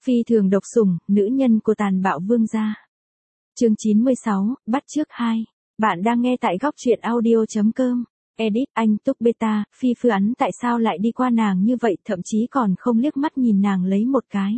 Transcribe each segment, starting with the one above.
Phi thường độc sủng, nữ nhân của tàn bạo vương gia. Chương 96, bắt chước 2. Bạn đang nghe tại góc truyện audio.com. Edit, anh Túc Beta, Phi Phư Án tại sao lại đi qua nàng như vậy, thậm chí còn không liếc mắt nhìn nàng lấy một cái.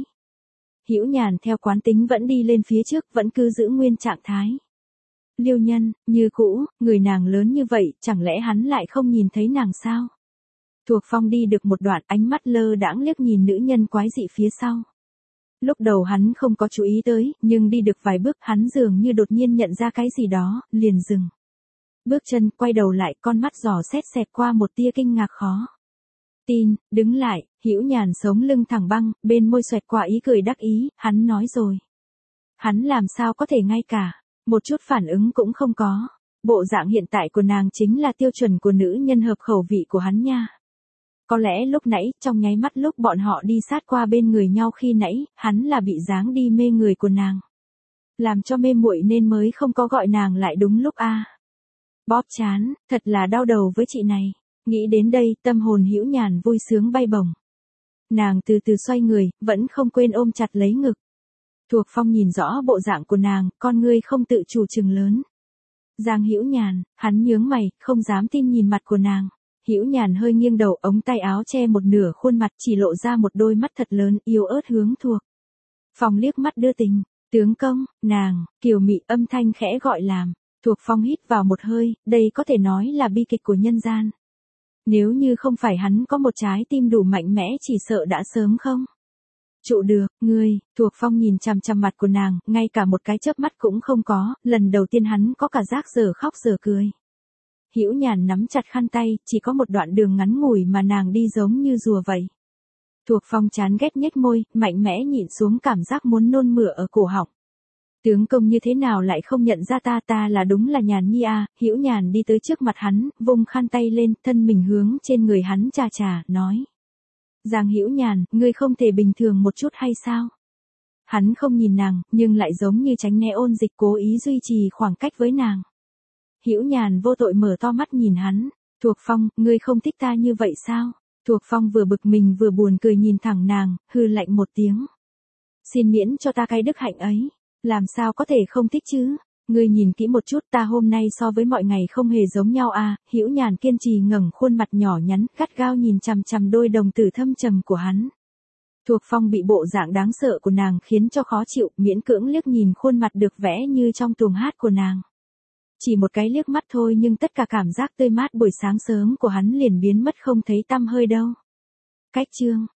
Hữu Nhàn theo quán tính vẫn đi lên phía trước, vẫn cứ giữ nguyên trạng thái. Liêu Nhân, như cũ, người nàng lớn như vậy, chẳng lẽ hắn lại không nhìn thấy nàng sao? Thuộc Phong đi được một đoạn, ánh mắt lơ đãng liếc nhìn nữ nhân quái dị phía sau. Lúc đầu hắn không có chú ý tới, nhưng đi được vài bước hắn dường như đột nhiên nhận ra cái gì đó, liền dừng. Bước chân, quay đầu lại, con mắt dò xét xẹt qua một tia kinh ngạc khó tin, đứng lại, Hữu Nhàn sống lưng thẳng băng, bên môi xoẹt qua ý cười đắc ý, hắn nói rồi. Hắn làm sao có thể ngay cả một chút phản ứng cũng không có. Bộ dạng hiện tại của nàng chính là tiêu chuẩn của nữ nhân hợp khẩu vị của hắn nha. Có lẽ lúc nãy, trong nháy mắt lúc bọn họ đi sát qua bên người nhau khi nãy, hắn là bị dáng đi mê người của nàng. Làm cho mê muội nên mới không có gọi nàng lại đúng lúc a. Bóp chán, thật là đau đầu với chị này. Nghĩ đến đây, tâm hồn Hữu Nhàn vui sướng bay bổng. Nàng từ từ xoay người, vẫn không quên ôm chặt lấy ngực. Thuộc Phong nhìn rõ bộ dạng của nàng, con ngươi không tự chủ trừng lớn. Giang Hữu Nhàn, hắn nhướng mày, không dám tin nhìn mặt của nàng. Hữu Nhàn hơi nghiêng đầu, ống tay áo che một nửa khuôn mặt, chỉ lộ ra một đôi mắt thật lớn, yếu ớt hướng Thuộc Phong liếc mắt đưa tình. Tướng công, nàng, kiều mị âm thanh khẽ gọi làm. Thuộc Phong hít vào một hơi, đây có thể nói là bi kịch của nhân gian. Nếu như không phải hắn có một trái tim đủ mạnh mẽ chỉ sợ đã sớm không trụ được, ngươi. Thuộc Phong nhìn chằm chằm mặt của nàng, ngay cả một cái chớp mắt cũng không có, lần đầu tiên hắn có cả giác giờ khóc giờ cười. Hữu Nhàn nắm chặt khăn tay, chỉ có một đoạn đường ngắn ngủi mà nàng đi giống như rùa vậy. Thuộc Phong chán ghét nhếch môi, mạnh mẽ nhịn xuống cảm giác muốn nôn mửa ở cổ họng. Tướng công như thế nào lại không nhận ra ta là đúng là Nhàn Nhi à? Hữu Nhàn đi tới trước mặt hắn, vung khăn tay lên, thân mình hướng trên người hắn chà chà, nói. Giang Hữu Nhàn, ngươi không thể bình thường một chút hay sao? Hắn không nhìn nàng, nhưng lại giống như tránh né ôn dịch, cố ý duy trì khoảng cách với nàng. Hữu Nhàn vô tội mở to mắt nhìn hắn. Thuộc Phong, ngươi không thích ta như vậy sao? Thuộc Phong vừa bực mình vừa buồn cười nhìn thẳng nàng, hừ lạnh một tiếng. Xin miễn cho ta cái đức hạnh ấy. Làm sao có thể không thích chứ? Ngươi nhìn kỹ một chút, ta hôm nay so với mọi ngày không hề giống nhau à? Hữu Nhàn kiên trì ngẩng khuôn mặt nhỏ nhắn, gắt gao nhìn chằm chằm đôi đồng tử thâm trầm của hắn. Thuộc Phong bị bộ dạng đáng sợ của nàng khiến cho khó chịu, miễn cưỡng liếc nhìn khuôn mặt được vẽ như trong tuồng hát của nàng. Chỉ một cái liếc mắt thôi nhưng tất cả cảm giác tươi mát buổi sáng sớm của hắn liền biến mất không thấy tăm hơi đâu. Cách chương